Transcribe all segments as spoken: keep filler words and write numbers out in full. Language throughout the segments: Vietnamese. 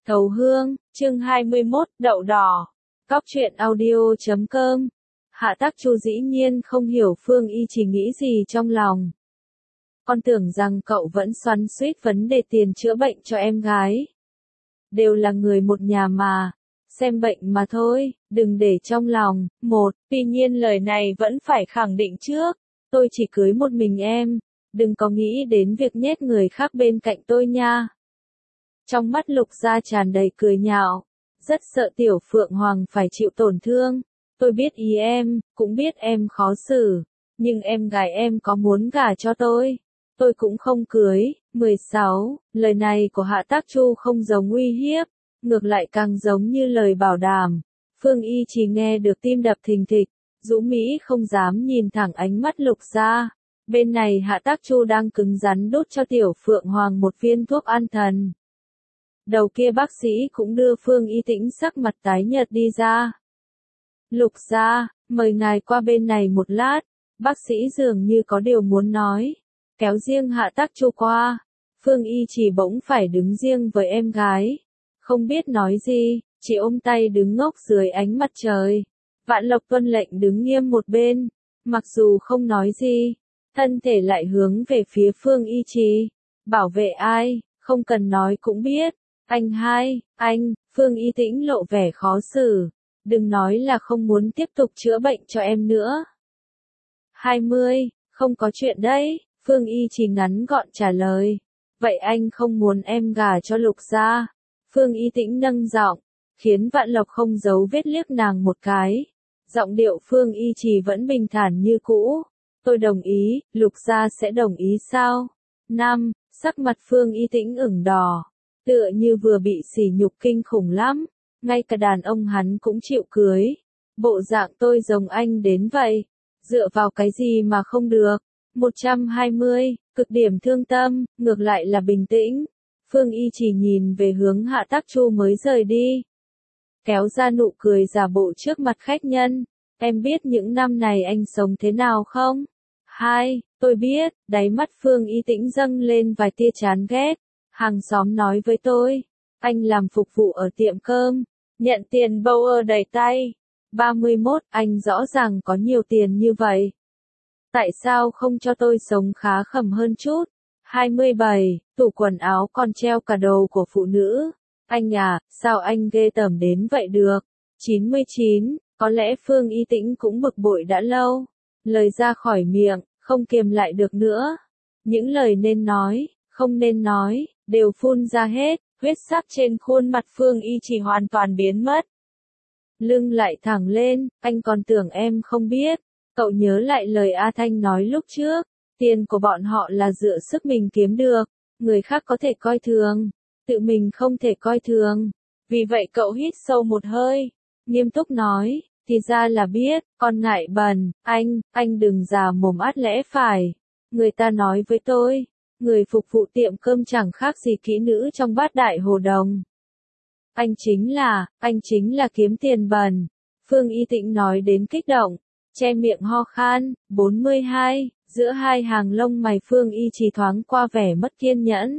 Thấu Hương, chương hai mươi mốt, đậu đỏ. Cóc truyện audio chấm com. Hạ Tắc Chu dĩ nhiên không hiểu Phương Y chỉ nghĩ gì trong lòng. Con tưởng rằng cậu vẫn xoắn xuýt vấn đề tiền chữa bệnh cho em gái. Đều là người một nhà mà. Xem bệnh mà thôi, đừng để trong lòng. Một, tuy nhiên lời này vẫn phải khẳng định trước. Tôi chỉ cưới một mình em. Đừng có nghĩ đến việc nhét người khác bên cạnh tôi nha. Trong mắt Lục Gia tràn đầy cười nhạo. Rất sợ Tiểu Phượng Hoàng phải chịu tổn thương. Tôi biết ý em, cũng biết em khó xử. Nhưng em gái em có muốn gả cho tôi. Tôi cũng không cưới. mười sáu. Lời này của Hạ Tắc Chu không giống uy hiếp. Ngược lại càng giống như lời bảo đảm. Phương Y chỉ nghe được tim đập thình thịch. Dũ Mỹ không dám nhìn thẳng ánh mắt Lục Gia. Bên này Hạ Tắc Chu đang cứng rắn đút cho Tiểu Phượng Hoàng một viên thuốc an thần. Đầu kia bác sĩ cũng đưa Phương Y Tĩnh sắc mặt tái nhợt đi ra. Lục Gia, mời ngài qua bên này một lát. Bác sĩ dường như có điều muốn nói. Kéo riêng Hạ Tắc Chu qua. Phương Y chỉ bỗng phải đứng riêng với em gái. Không biết nói gì, chỉ ôm tay đứng ngốc dưới ánh mặt trời. Vạn Lộc tuân lệnh đứng nghiêm một bên. Mặc dù không nói gì, thân thể lại hướng về phía Phương Y Trì. Bảo vệ ai, không cần nói cũng biết. Anh hai, anh, Phương Y Tĩnh lộ vẻ khó xử. Đừng nói là không muốn tiếp tục chữa bệnh cho em nữa. hai mươi, không có chuyện đấy, Phương Y chỉ ngắn gọn trả lời. Vậy anh không muốn em gả cho Lục Gia. Phương Y Tĩnh nâng giọng, khiến Vạn Lộc không giấu vết liếc nàng một cái. Giọng điệu Phương Y chỉ vẫn bình thản như cũ. Tôi đồng ý, Lục Gia sẽ đồng ý sao? Năm, sắc mặt Phương Y Tĩnh ửng đỏ. Tựa như vừa bị sỉ nhục kinh khủng lắm, ngay cả đàn ông hắn cũng chịu cưới. Bộ dạng tôi giống anh đến vậy, dựa vào cái gì mà không được. một trăm hai mươi, cực điểm thương tâm, ngược lại là bình tĩnh. Phương Y chỉ nhìn về hướng Hạ Tắc Chu mới rời đi. Kéo ra nụ cười giả bộ trước mặt khách nhân. Em biết những năm này anh sống thế nào không? Hai, tôi biết, đáy mắt Phương Y Tĩnh dâng lên vài tia chán ghét. Hàng xóm nói với tôi, anh làm phục vụ ở tiệm cơm, nhận tiền bâu ơ đầy tay. ba mươi mốt, anh rõ ràng có nhiều tiền như vậy. Tại sao không cho tôi sống khá khẩm hơn chút? hai mươi bảy, tủ quần áo còn treo cả đồ của phụ nữ. Anh à, sao anh ghê tởm đến vậy được? chín mươi chín, có lẽ Phương Y Tĩnh cũng bực bội đã lâu. Lời ra khỏi miệng, không kiềm lại được nữa. Những lời nên nói, không nên nói, đều phun ra hết, huyết sắc trên khuôn mặt Phương Y chỉ hoàn toàn biến mất. Lưng lại thẳng lên, anh còn tưởng em không biết. Cậu nhớ lại lời A Thanh nói lúc trước, tiền của bọn họ là dựa sức mình kiếm được, người khác có thể coi thường, tự mình không thể coi thường. Vì vậy cậu hít sâu một hơi, nghiêm túc nói, thì ra là biết, con ngại bần, anh, anh đừng già mồm át lẽ phải. Người ta nói với tôi, người phục vụ tiệm cơm chẳng khác gì kỹ nữ trong bát đại hồ đồng. Anh chính là, anh chính là kiếm tiền bần. Phương Y Tĩnh nói đến kích động, che miệng ho khan. bốn mươi hai, giữa hai hàng lông mày Phương Y chỉ thoáng qua vẻ mất kiên nhẫn.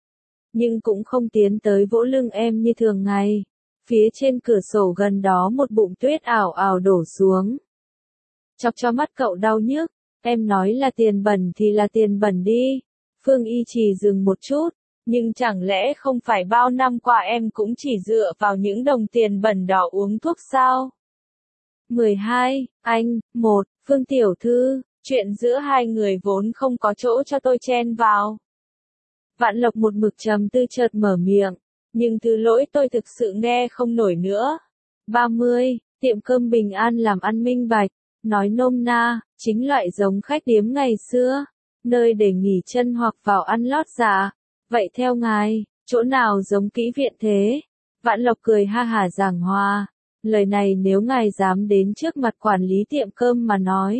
Nhưng cũng không tiến tới vỗ lưng em như thường ngày. Phía trên cửa sổ gần đó một bụng tuyết ảo ảo đổ xuống. Chọc cho mắt cậu đau nhức, em nói là tiền bẩn thì là tiền bẩn đi. Phương Y chỉ dừng một chút, nhưng chẳng lẽ không phải bao năm qua em cũng chỉ dựa vào những đồng tiền bẩn đỏ uống thuốc sao? mười hai, anh, một, Phương Tiểu Thư, chuyện giữa hai người vốn không có chỗ cho tôi chen vào. Vạn Lộc một mực trầm tư chợt mở miệng, nhưng thứ lỗi tôi thực sự nghe không nổi nữa. ba mươi, tiệm cơm Bình An làm ăn minh bạch, nói nôm na, chính loại giống khách điếm ngày xưa. Nơi để nghỉ chân hoặc vào ăn lót dạ. Vậy theo ngài, chỗ nào giống kỹ viện thế? Vạn Lộc cười ha hả giảng hòa. Lời này nếu ngài dám đến trước mặt quản lý tiệm cơm mà nói.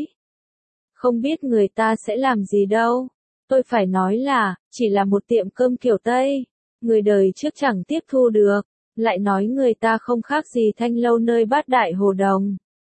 Không biết người ta sẽ làm gì đâu. Tôi phải nói là, chỉ là một tiệm cơm kiểu Tây. Người đời trước chẳng tiếp thu được. Lại nói người ta không khác gì Thanh Lâu nơi bát đại hồ đồng.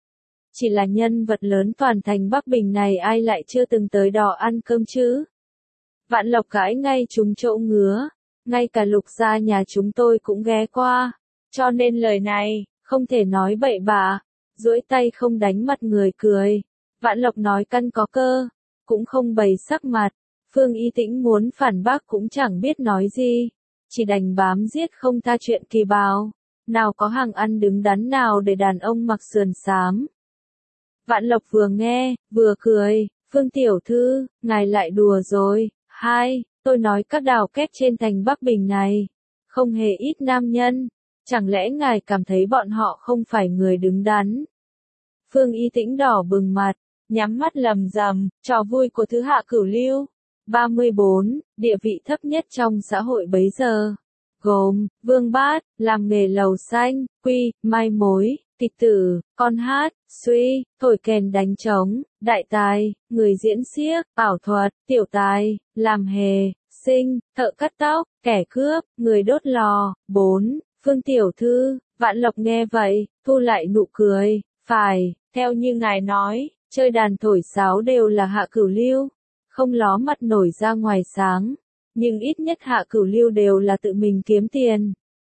Chỉ là nhân vật lớn toàn thành Bắc Bình này ai lại chưa từng tới đó ăn cơm chứ? Vạn Lộc gãi ngay trúng chỗ ngứa. ngay cả Lục gia nhà chúng tôi cũng ghé qua, cho nên lời này, không thể nói bậy bạ, duỗi tay không đánh mặt người cười. Vạn Lộc nói căn có cơ, cũng không bày sắc mặt, Phương Y Tĩnh muốn phản bác cũng chẳng biết nói gì, chỉ đành bám giết không tha chuyện Kỳ Bào, nào có hàng ăn đứng đắn nào để đàn ông mặc sườn xám. Vạn Lộc vừa nghe, vừa cười, Phương tiểu thư, ngài lại đùa rồi, hai, tôi nói các đào kép trên thành Bắc Bình này, không hề ít nam nhân, chẳng lẽ ngài cảm thấy bọn họ không phải người đứng đắn? Phương Y Tĩnh đỏ bừng mặt, nhắm mắt lầm rầm, trò vui của thứ hạ cửu lưu. ba mươi bốn, địa vị thấp nhất trong xã hội bấy giờ, gồm, vương bát, làm nghề lầu xanh, quy, mai mối, kịch tử, con hát, suy, thổi kèn đánh trống, đại tài, người diễn xiếc, ảo thuật, tiểu tài, làm hề, sinh, thợ cắt tóc, kẻ cướp, người đốt lò. bốn. Phương tiểu thư, Vạn Lộc nghe vậy, thu lại nụ cười, phải, theo như ngài nói, chơi đàn thổi sáo đều là hạ cửu lưu, không ló mặt nổi ra ngoài sáng, nhưng ít nhất hạ cửu lưu đều là tự mình kiếm tiền.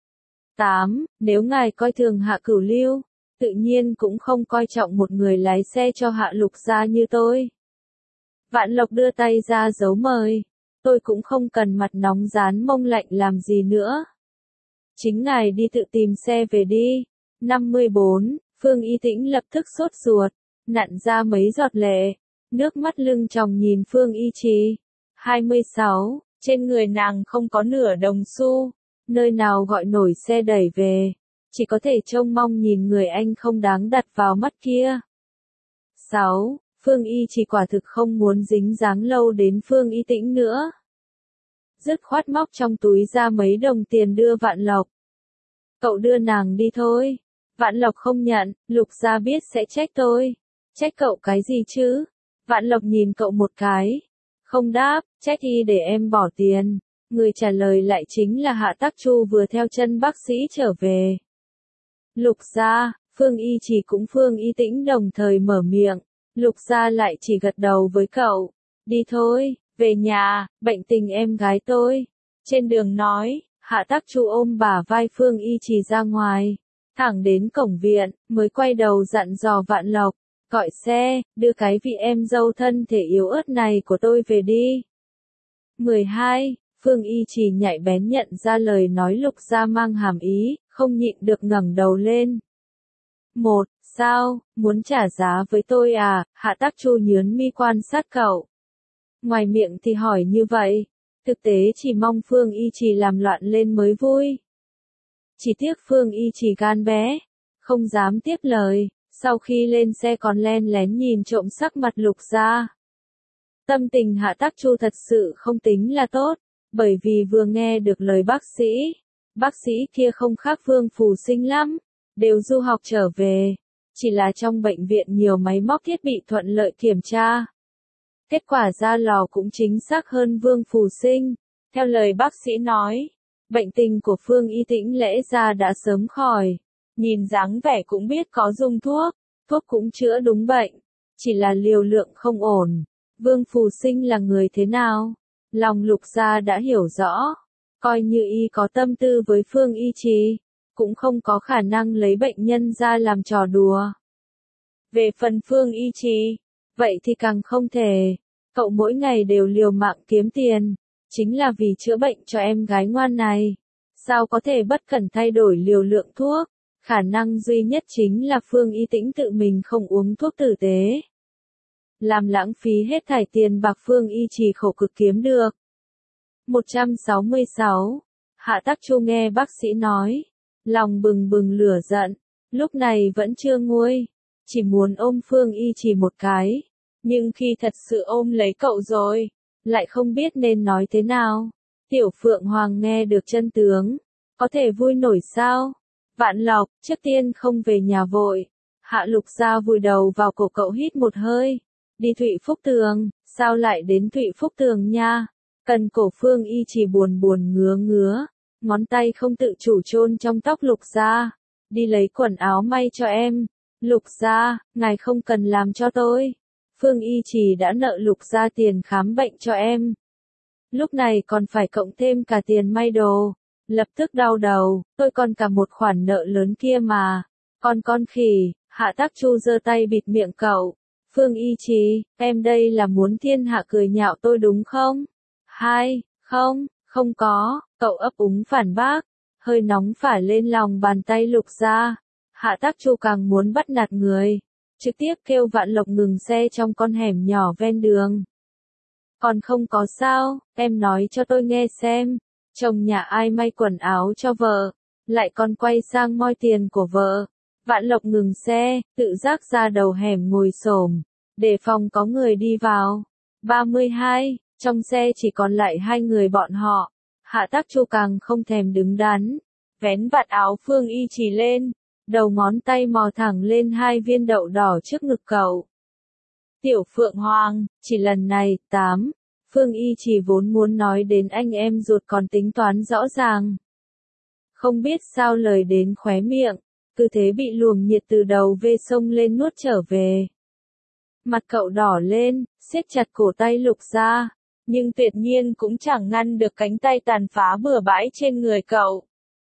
tám. Nếu ngài coi thường hạ cửu lưu, tự nhiên cũng không coi trọng một người lái xe cho hạ Lục gia như tôi. Vạn Lộc đưa tay ra dấu mời, tôi cũng không cần mặt nóng rán mông lạnh làm gì nữa. Chính ngài đi tự tìm xe về đi. năm mươi bốn, Phương Y Tĩnh lập tức sốt ruột, nặn ra mấy giọt lệ, nước mắt lưng tròng nhìn Phương Y Trì. hai mươi sáu, trên người nàng không có nửa đồng xu, nơi nào gọi nổi xe đẩy về, chỉ có thể trông mong nhìn người anh không đáng đặt vào mắt kia. sáu. Phương Y Trì quả thực không muốn dính dáng lâu đến Phương Y Tĩnh nữa. Dứt khoát móc trong túi ra mấy đồng tiền đưa Vạn Lộc. Cậu đưa nàng đi thôi. Vạn Lộc không nhận, Lục gia biết sẽ trách tôi. Trách cậu cái gì chứ? Vạn Lộc nhìn cậu một cái. Không đáp, trách y để em bỏ tiền. Người trả lời lại chính là Hạ Tắc Chu vừa theo chân bác sĩ trở về. Lục gia, Phương Y Trì cũng Phương Y Tĩnh đồng thời mở miệng. Lục gia lại chỉ gật đầu với cậu. Đi thôi, về nhà, bệnh tình em gái tôi. Trên đường nói, Hạ Tắc Chu ôm bả vai Phương Y Trì ra ngoài. Thẳng đến cổng viện, mới quay đầu dặn dò Vạn Lộc. Gọi xe, đưa cái vị em dâu thân thể yếu ớt này của tôi về đi. mười hai. Phương Y Trì nhạy bén nhận ra lời nói Lục gia mang hàm ý, không nhịn được ngẩng đầu lên. Một, sao, muốn trả giá với tôi à? Hạ Tắc Chu nhướng mi quan sát cậu. Ngoài miệng thì hỏi như vậy, thực tế chỉ mong Phương Y Trì làm loạn lên mới vui. Chỉ tiếc Phương Y Trì gan bé, không dám tiếp lời, sau khi lên xe còn len lén nhìn trộm sắc mặt Lục gia. Tâm tình Hạ Tắc Chu thật sự không tính là tốt, bởi vì vừa nghe được lời bác sĩ, bác sĩ kia không khác Vương Phù Sinh lắm, đều du học trở về, chỉ là trong bệnh viện nhiều máy móc thiết bị thuận lợi kiểm tra. Kết quả ra lò cũng chính xác hơn Vương Phù Sinh, theo lời bác sĩ nói, bệnh tình của Phương Y Tĩnh lẽ ra đã sớm khỏi, nhìn dáng vẻ cũng biết có dùng thuốc, thuốc cũng chữa đúng bệnh, chỉ là liều lượng không ổn. Vương Phù Sinh là người thế nào? Lòng Lục gia đã hiểu rõ, coi như y có tâm tư với Phương Y Trì, cũng không có khả năng lấy bệnh nhân ra làm trò đùa. Về phần Phương Y Trì, vậy thì càng không thể, cậu mỗi ngày đều liều mạng kiếm tiền, chính là vì chữa bệnh cho em gái ngoan này, sao có thể bất cẩn thay đổi liều lượng thuốc, khả năng duy nhất chính là Phương Y Tĩnh tự mình không uống thuốc tử tế. Làm lãng phí hết thảy tiền bạc Phương Y Trì khổ cực kiếm được. một trăm sáu mươi sáu. Hạ Tắc Chu nghe bác sĩ nói, lòng bừng bừng lửa giận, lúc này vẫn chưa nguôi, chỉ muốn ôm Phương Y Trì một cái, nhưng khi thật sự ôm lấy cậu rồi, lại không biết nên nói thế nào. Tiểu Phượng Hoàng nghe được chân tướng, có thể vui nổi sao? Vạn Lộc, trước tiên không về nhà vội. Hạ Lục gia vùi đầu vào cổ cậu hít một hơi. Đi Thụy Phúc Tường, sao lại đến Thụy Phúc Tường nha? Cần cổ Phương Y Trì buồn buồn ngứa ngứa, ngón tay không tự chủ chôn trong tóc Lục gia. Đi lấy quần áo may cho em. Lục gia, ngài không cần làm cho tôi. Phương Y Trì đã nợ Lục gia tiền khám bệnh cho em. lúc này còn phải cộng thêm cả tiền may đồ. Lập tức đau đầu, tôi còn cả một khoản nợ lớn kia mà. Con con khỉ, Hạ Tắc Chu giơ tay bịt miệng cậu. Phương Y Trì, em đây là muốn thiên hạ cười nhạo tôi đúng không? Hai, không, không có, cậu ấp úng phản bác. Hơi nóng phả lên lòng bàn tay Lục Gia. Hạ Tắc Chu càng muốn bắt nạt người. Trực tiếp kêu Vạn Lộc ngừng xe trong con hẻm nhỏ ven đường. Còn không có sao, em nói cho tôi nghe xem. Chồng nhà ai may quần áo cho vợ, lại còn quay sang moi tiền của vợ. Vạn Lộc ngừng xe, tự giác ra đầu hẻm ngồi xổm, đề phòng có người đi vào. ba mươi hai, trong xe chỉ còn lại hai người bọn họ. Hạ Tắc Chu càng không thèm đứng đắn, vén vạt áo Phương Y Trì lên, đầu ngón tay mò thẳng lên hai viên đậu đỏ trước ngực cậu. Tiểu Phượng Hoàng, chỉ lần này, tám. Phương Y Trì vốn muốn nói đến anh em ruột còn tính toán rõ ràng. Không biết sao lời đến khóe miệng, cứ thế bị luồng nhiệt từ đầu vê sông lên nuốt trở về. Mặt cậu đỏ lên, siết chặt cổ tay Lục Gia, nhưng tuyệt nhiên cũng chẳng ngăn được cánh tay tàn phá bừa bãi trên người cậu.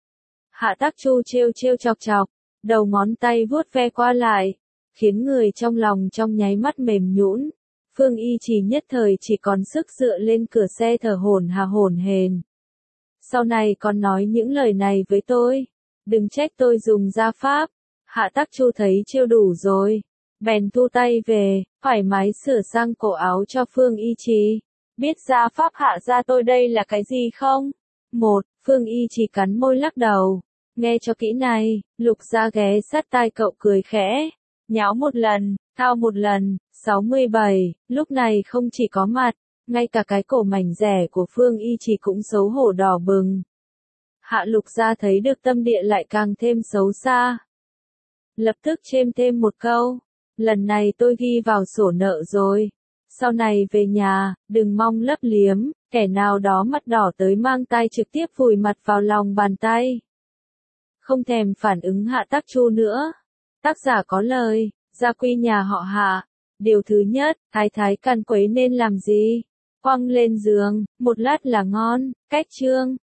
Hạ Tắc Chu trêu trêu chọc chọc, đầu ngón tay vuốt ve qua lại, khiến người trong lòng trong nháy mắt mềm nhũn. Phương Y Trì nhất thời chỉ còn sức dựa lên cửa xe thở hổn hà hổn hển. Sau này còn nói những lời này với tôi, đừng trách tôi dùng gia pháp. Hạ Tắc Chu thấy trêu đủ rồi, bèn thu tay về, thoải mái sửa sang cổ áo cho Phương Y Trì. Biết gia pháp hạ gia tôi đây là cái gì không? Một, Phương Y Trì cắn môi lắc đầu. Nghe cho kỹ này, Lục Gia ghé sát tai cậu cười khẽ. Nháo một lần, thao một lần. sáu mươi bảy, lúc này không chỉ có mặt, ngay cả cái cổ mảnh rẻ của Phương Y Trì cũng xấu hổ đỏ bừng. Hạ Lục Gia thấy được tâm địa lại càng thêm xấu xa. Lập tức chêm thêm một câu, lần này tôi ghi vào sổ nợ rồi. Sau này về nhà, đừng mong lấp liếm, kẻ nào đó mặt đỏ tới mang tay trực tiếp vùi mặt vào lòng bàn tay. Không thèm phản ứng Hạ Tắc Chu nữa. Tác giả có lời, gia quy nhà họ Hạ. Điều thứ nhất, thái thái can quấy nên làm gì? Quăng lên giường, một lát là ngon, cách chương.